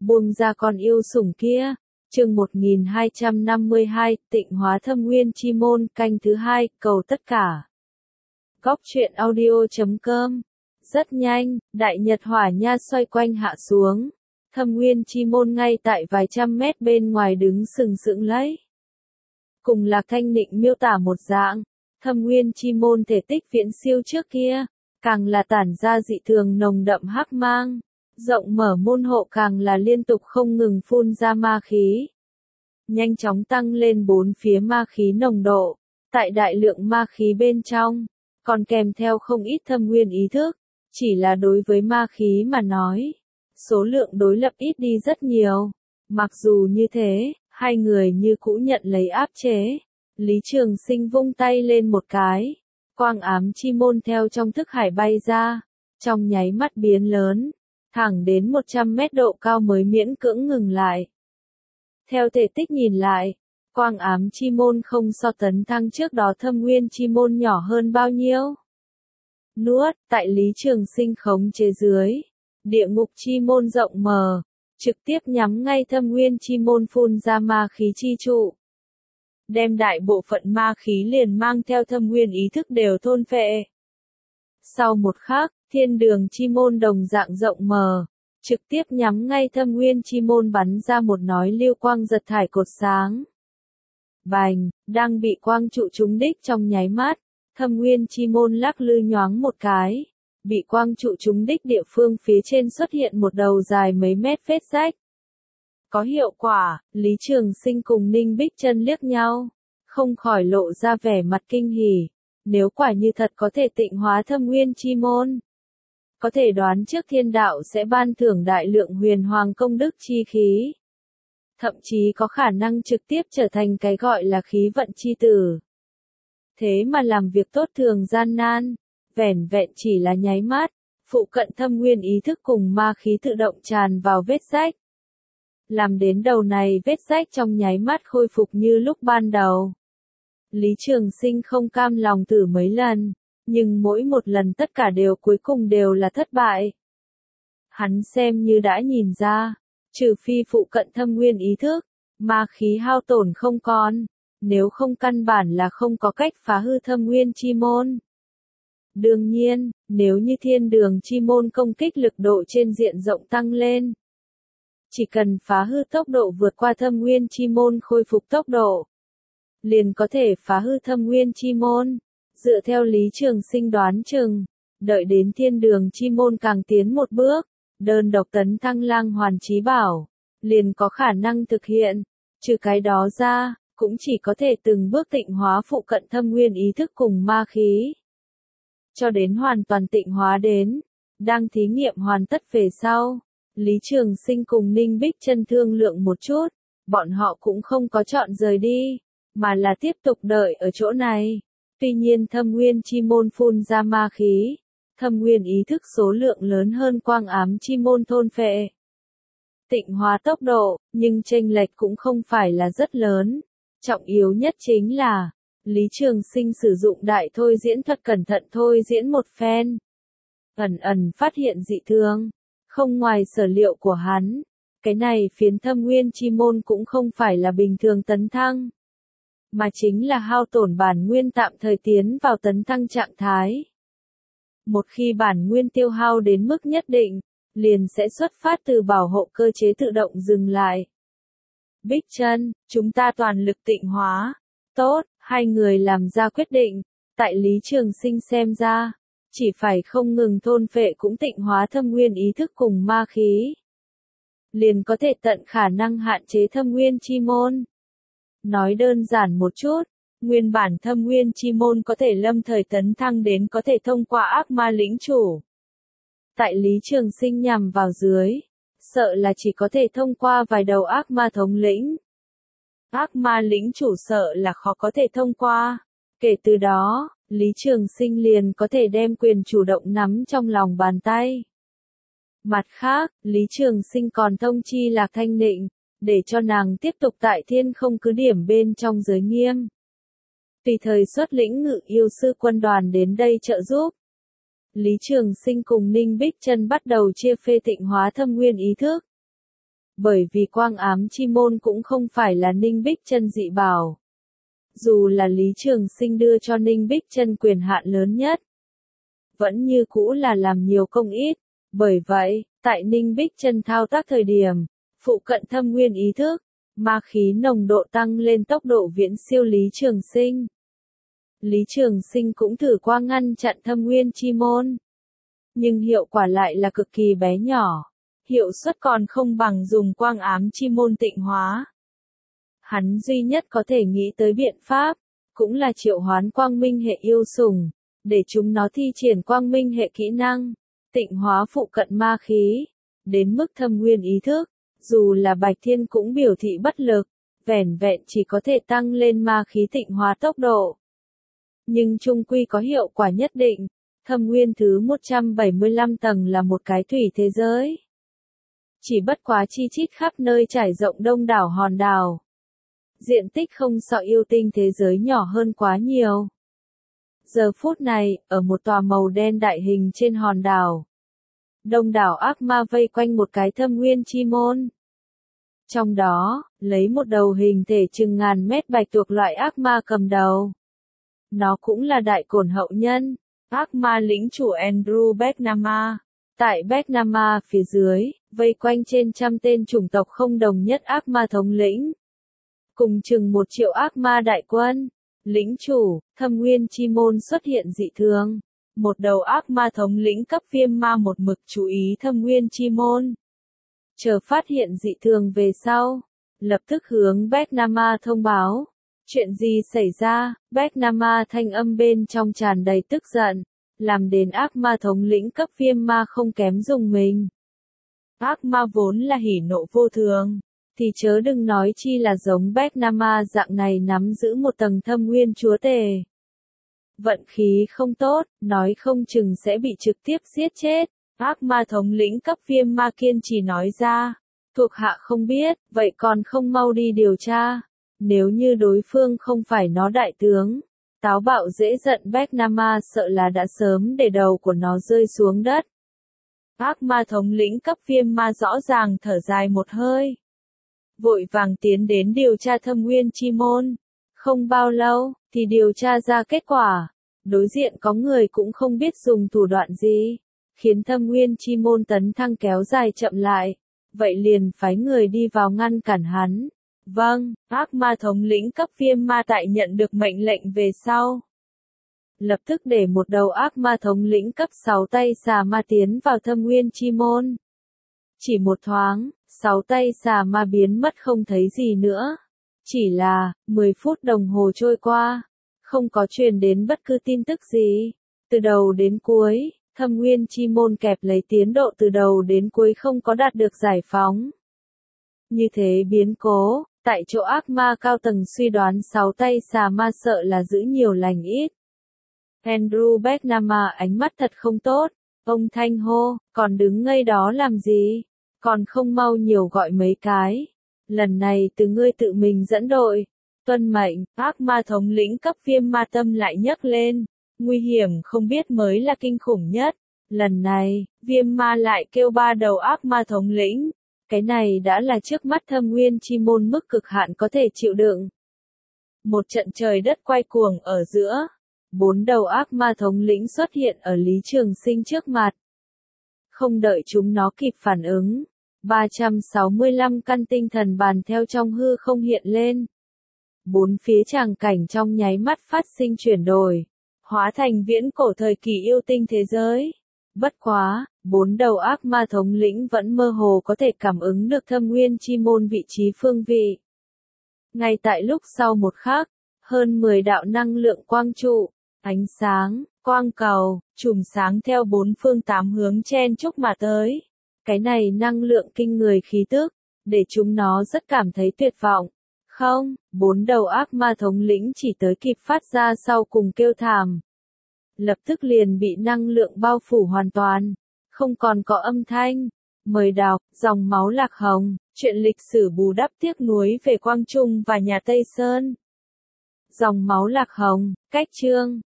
Buông ra con yêu sủng kia. Chương 1252, Tịnh hóa thâm nguyên chi môn, canh thứ 2, cầu tất cả. Góc truyện audio.com. Rất nhanh, đại nhật hỏa nha xoay quanh hạ xuống. Thâm nguyên chi môn ngay tại vài trăm mét bên ngoài đứng sừng sững lấy. Cùng Lạc Thanh Nịnh miêu tả một dạng, thâm nguyên chi môn thể tích viễn siêu trước kia, càng là tản ra dị thường nồng đậm hắc mang. Rộng mở môn hộ càng là liên tục không ngừng phun ra ma khí. Nhanh chóng tăng lên bốn phía ma khí nồng độ. Tại đại lượng ma khí bên trong, còn kèm theo không ít thâm nguyên ý thức. Chỉ là đối với ma khí mà nói, số lượng đối lập ít đi rất nhiều. Mặc dù như thế, hai người như cũ nhận lấy áp chế. Lý Trường Sinh vung tay lên một cái. Quang ám chi môn theo trong thức hải bay ra. Trong nháy mắt biến lớn. Thẳng đến 100 mét độ cao mới miễn cưỡng ngừng lại. Theo thể tích nhìn lại, quang ám chi môn không so tấn thăng trước đó thâm nguyên chi môn nhỏ hơn bao nhiêu. Nuốt, tại Lý Trường Sinh khống chế dưới, địa ngục chi môn rộng mở, trực tiếp nhắm ngay thâm nguyên chi môn phun ra ma khí chi trụ. Đem đại bộ phận ma khí liền mang theo thâm nguyên ý thức đều thôn phệ. Sau một khắc, thiên đường chi môn đồng dạng rộng mở, trực tiếp nhắm ngay thâm nguyên chi môn bắn ra một nói lưu quang giật thải cột sáng. Bành, đang bị quang trụ trúng đích trong nháy mắt, thâm nguyên chi môn lắc lư nhoáng một cái. Bị quang trụ trúng đích địa phương phía trên xuất hiện một đầu dài mấy mét vết rách. Có hiệu quả, Lý Trường Sinh cùng Ninh Bích Chân liếc nhau, không khỏi lộ ra vẻ mặt kinh hỉ. Nếu quả như thật có thể tịnh hóa thâm nguyên chi môn, có thể đoán trước thiên đạo sẽ ban thưởng đại lượng huyền hoàng công đức chi khí. Thậm chí có khả năng trực tiếp trở thành cái gọi là khí vận chi tử. Thế mà làm việc tốt thường gian nan, vẻn vẹn chỉ là nháy mắt, phụ cận thâm nguyên ý thức cùng ma khí tự động tràn vào vết rách. Làm đến đầu này vết rách trong nháy mắt khôi phục như lúc ban đầu. Lý Trường Sinh không cam lòng thử mấy lần, nhưng mỗi một lần tất cả đều cuối cùng đều là thất bại. Hắn xem như đã nhìn ra, trừ phi phụ cận thâm nguyên ý thức, ma khí hao tổn không còn, nếu không căn bản là không có cách phá hư thâm nguyên chi môn. Đương nhiên, nếu như thiên đường chi môn công kích lực độ trên diện rộng tăng lên, chỉ cần phá hư tốc độ vượt qua thâm nguyên chi môn khôi phục tốc độ, liền có thể phá hư thâm nguyên chi môn. Dựa theo Lý Trường Sinh đoán chừng, đợi đến thiên đường chi môn càng tiến một bước, đơn độc tấn thăng lang hoàn chí bảo, liền có khả năng thực hiện. Trừ cái đó ra, cũng chỉ có thể từng bước tịnh hóa phụ cận thâm nguyên ý thức cùng ma khí. Cho đến hoàn toàn tịnh hóa đến, đang thí nghiệm hoàn tất về sau, Lý Trường Sinh cùng Ninh Bích Chân thương lượng một chút, bọn họ cũng không có chọn rời đi, mà là tiếp tục đợi ở chỗ này. Tuy nhiên thâm nguyên chi môn phun ra ma khí, thâm nguyên ý thức số lượng lớn hơn quang ám chi môn thôn phệ. Tịnh hóa tốc độ, nhưng chênh lệch cũng không phải là rất lớn. Trọng yếu nhất chính là, Lý Trường Sinh sử dụng đại thôi diễn thuật cẩn thận thôi diễn một phen. Ẩn ẩn phát hiện dị thường, không ngoài sở liệu của hắn. Cái này phiến thâm nguyên chi môn cũng không phải là bình thường tấn thăng, mà chính là hao tổn bản nguyên tạm thời tiến vào tấn thăng trạng thái. Một khi bản nguyên tiêu hao đến mức nhất định, liền sẽ xuất phát từ bảo hộ cơ chế tự động dừng lại. Bích Chân, chúng ta toàn lực tịnh hóa. Tốt, hai người làm ra quyết định. Tại Lý Trường Sinh xem ra, chỉ phải không ngừng thôn phệ cũng tịnh hóa thâm nguyên ý thức cùng ma khí, liền có thể tận khả năng hạn chế thâm nguyên chi môn. Nói đơn giản một chút, nguyên bản thâm nguyên chi môn có thể lâm thời tấn thăng đến có thể thông qua ác ma lĩnh chủ. Tại Lý Trường Sinh nhằm vào dưới, sợ là chỉ có thể thông qua vài đầu ác ma thống lĩnh. Ác ma lĩnh chủ sợ là khó có thể thông qua. Kể từ đó, Lý Trường Sinh liền có thể đem quyền chủ động nắm trong lòng bàn tay. Mặt khác, Lý Trường Sinh còn thông chi Lạc Thanh Nịnh, để cho nàng tiếp tục tại thiên không cứ điểm bên trong giới nghiêm. Tùy thời xuất lĩnh ngự yêu sư quân đoàn đến đây trợ giúp. Lý Trường Sinh cùng Ninh Bích Chân bắt đầu chia phê tịnh hóa thâm nguyên ý thức. Bởi vì Quang Ám Chi Môn cũng không phải là Ninh Bích Chân dị bảo. Dù là Lý Trường Sinh đưa cho Ninh Bích Chân quyền hạn lớn nhất, vẫn như cũ là làm nhiều công ít. Bởi vậy, tại Ninh Bích Chân thao tác thời điểm, phụ cận thâm nguyên ý thức, ma khí nồng độ tăng lên tốc độ viễn siêu Lý Trường Sinh. Lý Trường Sinh cũng thử qua ngăn chặn thâm nguyên chi môn, nhưng hiệu quả lại là cực kỳ bé nhỏ, hiệu suất còn không bằng dùng quang ám chi môn tịnh hóa. Hắn duy nhất có thể nghĩ tới biện pháp, cũng là triệu hoán quang minh hệ yêu sủng, để chúng nó thi triển quang minh hệ kỹ năng, tịnh hóa phụ cận ma khí, đến mức thâm nguyên ý thức, dù là Bạch Thiên cũng biểu thị bất lực, vẻn vẹn chỉ có thể tăng lên ma khí tịnh hóa tốc độ. Nhưng chung quy có hiệu quả nhất định, thâm nguyên thứ 175 tầng là một cái thủy thế giới. Chỉ bất quá chi chít khắp nơi trải rộng đông đảo hòn đảo. Diện tích không so yêu tinh thế giới nhỏ hơn quá nhiều. Giờ phút này, ở một tòa màu đen đại hình trên hòn đảo, đông đảo ác ma vây quanh một cái thâm nguyên chi môn. Trong đó, lấy một đầu hình thể chừng ngàn mét bạch tuộc loại ác ma cầm đầu. Nó cũng là đại cổn hậu nhân, ác ma lĩnh chủ Andrew Becknama. Tại Becknama phía dưới, vây quanh trên trăm tên chủng tộc không đồng nhất ác ma thống lĩnh. Cùng chừng 1 triệu ác ma đại quân. Lĩnh chủ, thâm nguyên chi môn xuất hiện dị thường. Một đầu ác ma thống lĩnh cấp viêm ma một mực chú ý thâm nguyên chi môn. Chờ phát hiện dị thường về sau, lập tức hướng Becknama thông báo. Chuyện gì xảy ra? Becknama thanh âm bên trong tràn đầy tức giận, làm đến ác ma thống lĩnh cấp viêm ma không kém dùng mình. Ác ma vốn là hỉ nộ vô thường, thì chớ đừng nói chi là giống Becknama dạng này nắm giữ một tầng thâm nguyên chúa tể. Vận khí không tốt, nói không chừng sẽ bị trực tiếp giết chết. Ác ma thống lĩnh cấp viêm ma kiên trì nói ra, thuộc hạ không biết, vậy còn không mau đi điều tra. Nếu như đối phương không phải nó đại tướng, táo bạo dễ giận Becknama sợ là đã sớm để đầu của nó rơi xuống đất. Ác ma thống lĩnh cấp viêm ma rõ ràng thở dài một hơi. Vội vàng tiến đến điều tra thâm nguyên chi môn. Không bao lâu, thì điều tra ra kết quả. Đối diện có người cũng không biết dùng thủ đoạn gì, khiến thâm nguyên chi môn tấn thăng kéo dài chậm lại. Vậy liền phái người đi vào ngăn cản hắn. Vâng, ác ma thống lĩnh cấp viêm ma tại nhận được mệnh lệnh về sau. Lập tức để một đầu ác ma thống lĩnh cấp 6 tay xà ma tiến vào thâm nguyên chi môn. Chỉ một thoáng, 6 tay xà ma biến mất không thấy gì nữa. Chỉ là, 10 phút đồng hồ trôi qua, không có truyền đến bất cứ tin tức gì. Từ đầu đến cuối, thâm nguyên chi môn kẹp lấy tiến độ từ đầu đến cuối không có đạt được giải phóng. Như thế biến cố, tại chỗ ác ma cao tầng suy đoán 6 tay xà ma sợ là giữ nhiều lành ít. Andrew Becknama ánh mắt thật không tốt, ông thanh hô, còn đứng ngây đó làm gì, còn không mau nhiều gọi mấy cái. Lần này từ ngươi tự mình dẫn đội. Tuân mệnh, ác ma thống lĩnh cấp viêm ma tâm lại nhấc lên. Nguy hiểm không biết mới là kinh khủng nhất. Lần này, viêm ma lại kêu 3 đầu ác ma thống lĩnh. Cái này đã là trước mắt thâm nguyên chi môn mức cực hạn có thể chịu đựng. Một trận trời đất quay cuồng ở giữa. 4 đầu ác ma thống lĩnh xuất hiện ở Lý Trường Sinh trước mặt. Không đợi chúng nó kịp phản ứng. 365 căn tinh thần bàn theo trong hư không hiện lên. 4 phía tràng cảnh trong nháy mắt phát sinh chuyển đổi. Hóa thành viễn cổ thời kỳ yêu tinh thế giới. Bất quá, 4 đầu ác ma thống lĩnh vẫn mơ hồ có thể cảm ứng được thâm nguyên chi môn vị trí phương vị. Ngay tại lúc sau một khắc, hơn 10 đạo năng lượng quang trụ, ánh sáng, quang cầu, chùm sáng theo 4 phương 8 hướng chen chúc mà tới. Cái này năng lượng kinh người khí tức, để chúng nó rất cảm thấy tuyệt vọng. Không, 4 đầu ác ma thống lĩnh chỉ tới kịp phát ra sau cùng kêu thảm. Lập tức liền bị năng lượng bao phủ hoàn toàn, không còn có âm thanh. Mời đọc, dòng máu lạc hồng, chuyện lịch sử bù đắp tiếc nuối về Quang Trung và nhà Tây Sơn. Dòng máu lạc hồng, cách chương.